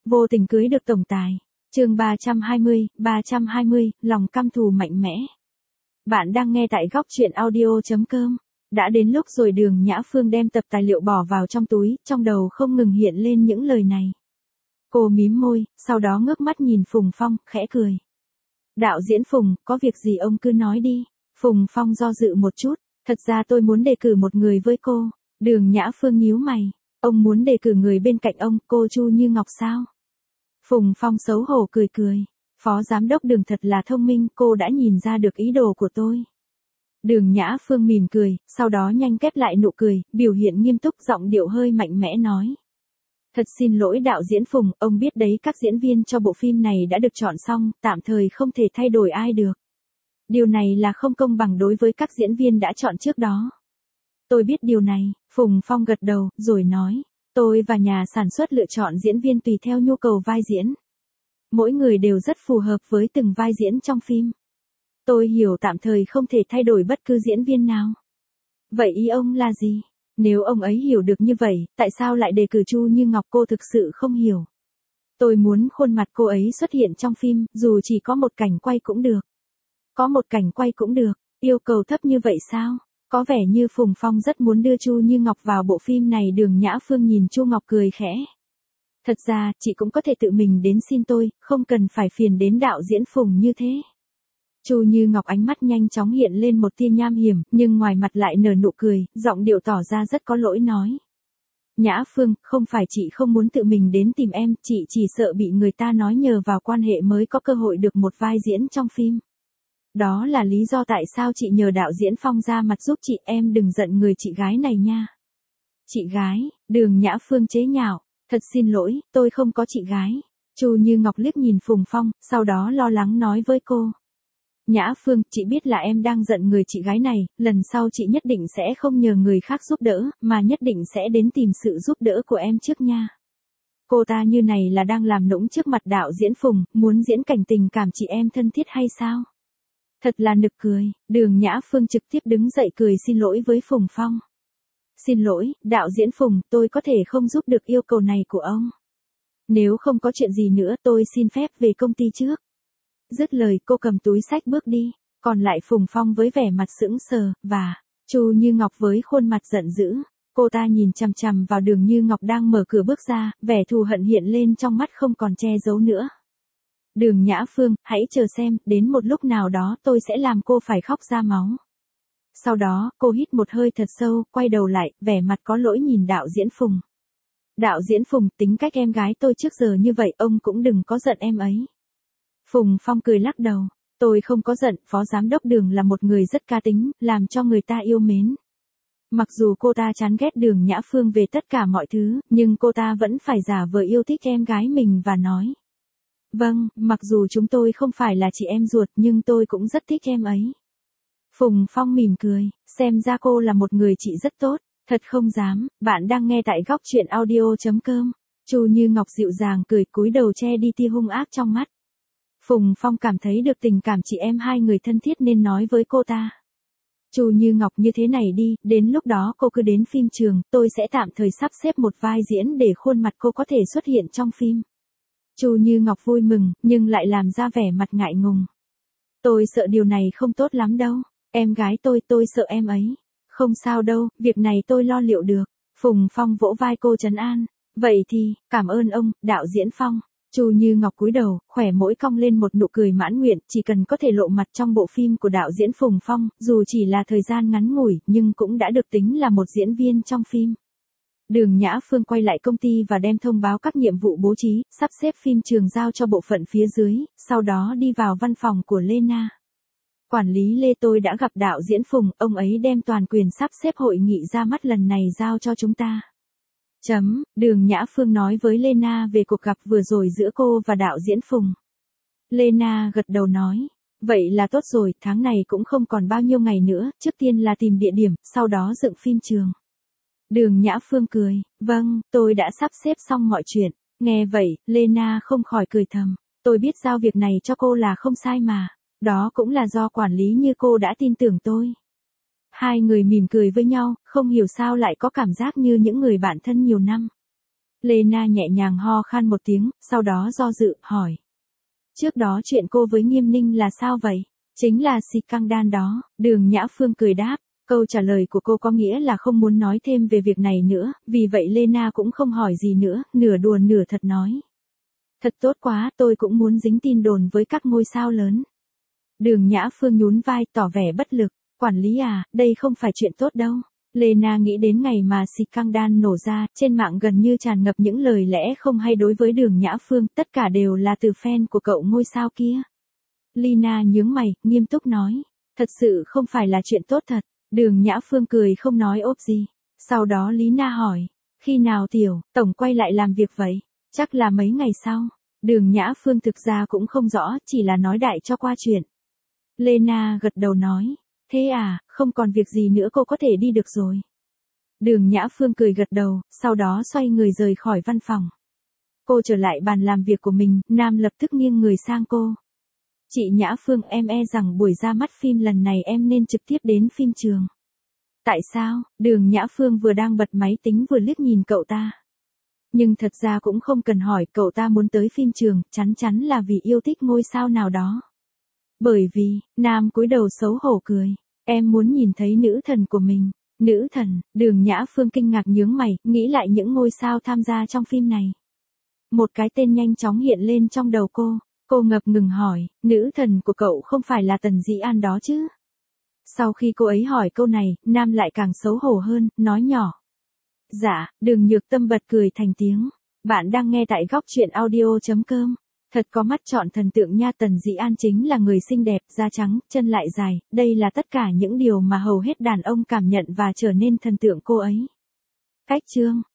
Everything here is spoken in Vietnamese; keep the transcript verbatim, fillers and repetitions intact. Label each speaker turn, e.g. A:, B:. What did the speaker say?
A: Vô tình cưới được tổng tài. Chương ba trăm hai mươi, ba trăm hai mươi, lòng căm thù mạnh mẽ. Bạn đang nghe tại góc truyện audio chấm com. Đã đến lúc rồi. Đường Nhã Phương đem tập tài liệu bỏ vào trong túi, trong đầu không ngừng hiện lên những lời này. Cô mím môi, sau đó ngước mắt nhìn Phùng Phong, khẽ cười. Đạo diễn Phùng, có việc gì ông cứ nói đi. Phùng Phong do dự một chút, thật ra tôi muốn đề cử một người với cô. Đường Nhã Phương nhíu mày, ông muốn đề cử người bên cạnh ông, cô Chu Như Ngọc sao? Phùng Phong xấu hổ cười cười, phó giám đốc Đường thật là thông minh, cô đã nhìn ra được ý đồ của tôi. Đường Nhã Phương mỉm cười, sau đó nhanh kết lại nụ cười, biểu hiện nghiêm túc, giọng điệu hơi mạnh mẽ nói. Thật xin lỗi đạo diễn Phùng, ông biết đấy, các diễn viên cho bộ phim này đã được chọn xong, tạm thời không thể thay đổi ai được. Điều này là không công bằng đối với các diễn viên đã chọn trước đó. Tôi biết điều này, Phùng Phong gật đầu, rồi nói. Tôi và nhà sản xuất lựa chọn diễn viên tùy theo nhu cầu vai diễn. Mỗi người đều rất phù hợp với từng vai diễn trong phim. Tôi hiểu tạm thời không thể thay đổi bất cứ diễn viên nào. Vậy ý ông là gì? Nếu ông ấy hiểu được như vậy, tại sao lại đề cử Chu Như Ngọc? Cô thực sự không hiểu. Tôi muốn khuôn mặt cô ấy xuất hiện trong phim, dù chỉ có một cảnh quay cũng được. Có một cảnh quay cũng được, yêu cầu thấp như vậy sao? Có vẻ như Phùng Phong rất muốn đưa Chu Như Ngọc vào bộ phim này. Đường Nhã Phương nhìn Chu Ngọc cười khẽ. Thật ra, chị cũng có thể tự mình đến xin tôi, không cần phải phiền đến đạo diễn Phùng như thế. Chu Như Ngọc ánh mắt nhanh chóng hiện lên một tia nham hiểm, nhưng ngoài mặt lại nở nụ cười, giọng điệu tỏ ra rất có lỗi nói. Nhã Phương, không phải chị không muốn tự mình đến tìm em, chị chỉ sợ bị người ta nói nhờ vào quan hệ mới có cơ hội được một vai diễn trong phim. Đó là lý do tại sao chị nhờ đạo diễn Phong ra mặt giúp chị, em đừng giận người chị gái này nha. Chị gái, Đường Nhã Phương chế nhạo, thật xin lỗi, tôi không có chị gái. Chu Như Ngọc liếc nhìn Phùng Phong, sau đó lo lắng nói với cô. Nhã Phương, chị biết là em đang giận người chị gái này, lần sau chị nhất định sẽ không nhờ người khác giúp đỡ, mà nhất định sẽ đến tìm sự giúp đỡ của em trước nha. Cô ta như này là đang làm nũng trước mặt đạo diễn Phùng, muốn diễn cảnh tình cảm chị em thân thiết hay sao? Thật là nực cười. Đường Nhã Phương trực tiếp đứng dậy cười xin lỗi với Phùng Phong. Xin lỗi, đạo diễn Phùng, tôi có thể không giúp được yêu cầu này của ông. Nếu không có chuyện gì nữa tôi xin phép về công ty trước. Dứt lời cô cầm túi xách bước đi, còn lại Phùng Phong với vẻ mặt sững sờ, và Chu Như Ngọc với khuôn mặt giận dữ. Cô ta nhìn chằm chằm vào Đường Như Ngọc đang mở cửa bước ra, vẻ thù hận hiện lên trong mắt không còn che giấu nữa. Đường Nhã Phương, hãy chờ xem, đến một lúc nào đó tôi sẽ làm cô phải khóc ra máu. Sau đó, cô hít một hơi thật sâu, quay đầu lại, vẻ mặt có lỗi nhìn đạo diễn Phùng. Đạo diễn Phùng, tính cách em gái tôi trước giờ như vậy, ông cũng đừng có giận em ấy. Phùng Phong cười lắc đầu. Tôi không có giận, phó giám đốc Đường là một người rất cá tính, làm cho người ta yêu mến. Mặc dù cô ta chán ghét Đường Nhã Phương về tất cả mọi thứ, nhưng cô ta vẫn phải giả vờ yêu thích em gái mình và nói. Vâng, mặc dù chúng tôi không phải là chị em ruột nhưng tôi cũng rất thích em ấy. Phùng Phong mỉm cười, xem ra cô là một người chị rất tốt, thật không dám. Bạn đang nghe tại góc truyện audio chấm com. Chu Như Ngọc dịu dàng cười, cúi đầu che đi tia hung ác trong mắt. Phùng Phong cảm thấy được tình cảm chị em hai người thân thiết nên nói với cô ta. Chu Như Ngọc, như thế này đi, đến lúc đó cô cứ đến phim trường, tôi sẽ tạm thời sắp xếp một vai diễn để khuôn mặt cô có thể xuất hiện trong phim. Chu Như Ngọc vui mừng, nhưng lại làm ra vẻ mặt ngại ngùng. Tôi sợ điều này không tốt lắm đâu, em gái tôi, tôi sợ em ấy. Không sao đâu, việc này tôi lo liệu được. Phùng Phong vỗ vai cô trấn an. Vậy thì, cảm ơn ông, đạo diễn Phong. Chu Như Ngọc cúi đầu, khỏe môi cong lên một nụ cười mãn nguyện, chỉ cần có thể lộ mặt trong bộ phim của đạo diễn Phùng Phong, dù chỉ là thời gian ngắn ngủi, nhưng cũng đã được tính là một diễn viên trong phim. Đường Nhã Phương quay lại công ty và đem thông báo các nhiệm vụ bố trí, sắp xếp phim trường giao cho bộ phận phía dưới, sau đó đi vào văn phòng của Lena. Quản lý Lê, tôi đã gặp đạo diễn Phùng, ông ấy đem toàn quyền sắp xếp hội nghị ra mắt lần này giao cho chúng ta. Chấm, Đường Nhã Phương nói với Lena về cuộc gặp vừa rồi giữa cô và đạo diễn Phùng. Lena gật đầu nói, vậy là tốt rồi, tháng này cũng không còn bao nhiêu ngày nữa, trước tiên là tìm địa điểm, sau đó dựng phim trường. Đường Nhã Phương cười, vâng, tôi đã sắp xếp xong mọi chuyện. Nghe vậy, Lena không khỏi cười thầm, tôi biết giao việc này cho cô là không sai mà, đó cũng là do quản lý như cô đã tin tưởng tôi. Hai người mỉm cười với nhau, không hiểu sao lại có cảm giác như những người bạn thân nhiều năm. Lena nhẹ nhàng ho khan một tiếng, sau đó do dự, hỏi. Trước đó chuyện cô với Nghiêm Ninh là sao vậy? Chính là scandal đó, Đường Nhã Phương cười đáp. Câu trả lời của cô có nghĩa là không muốn nói thêm về việc này nữa, vì vậy Lena cũng không hỏi gì nữa, nửa đùa nửa thật nói. Thật tốt quá, tôi cũng muốn dính tin đồn với các ngôi sao lớn. Đường Nhã Phương nhún vai tỏ vẻ bất lực. Quản lý à, đây không phải chuyện tốt đâu. Lena nghĩ đến ngày mà scandal nổ ra, trên mạng gần như tràn ngập những lời lẽ không hay đối với Đường Nhã Phương, tất cả đều là từ fan của cậu ngôi sao kia. Lena nhướng mày, nghiêm túc nói. Thật sự không phải là chuyện tốt thật. Đường Nhã Phương cười không nói ốp gì. Sau đó Lena hỏi. Khi nào Tiểu Tổng quay lại làm việc vậy? Chắc là mấy ngày sau. Đường Nhã Phương thực ra cũng không rõ, chỉ là nói đại cho qua chuyện. Lena gật đầu nói. Thế à, không còn việc gì nữa cô có thể đi được rồi. Đường Nhã Phương cười gật đầu, sau đó xoay người rời khỏi văn phòng. Cô trở lại bàn làm việc của mình, Nam lập tức nghiêng người sang cô. Chị Nhã Phương, em e rằng buổi ra mắt phim lần này em nên trực tiếp đến phim trường. Tại sao? Đường Nhã Phương vừa đang bật máy tính vừa liếc nhìn cậu ta. Nhưng thật ra cũng không cần hỏi, cậu ta muốn tới phim trường, chắn chắn là vì yêu thích ngôi sao nào đó. Bởi vì, Nam cúi đầu xấu hổ cười. Em muốn nhìn thấy nữ thần của mình. Nữ thần, Đường Nhã Phương kinh ngạc nhướng mày, nghĩ lại những ngôi sao tham gia trong phim này. Một cái tên nhanh chóng hiện lên trong đầu cô. Cô ngập ngừng hỏi, nữ thần của cậu không phải là Tần Dĩ An đó chứ? Sau khi cô ấy hỏi câu này, Nam lại càng xấu hổ hơn, nói nhỏ. Dạ, Đường Nhược Tâm bật cười thành tiếng. Bạn đang nghe tại góc truyện audio chấm com. Thật có mắt chọn thần tượng nha. Tần Dĩ An chính là người xinh đẹp, da trắng, chân lại dài, đây là tất cả những điều mà hầu hết đàn ông cảm nhận và trở nên thần tượng cô ấy. Cách chương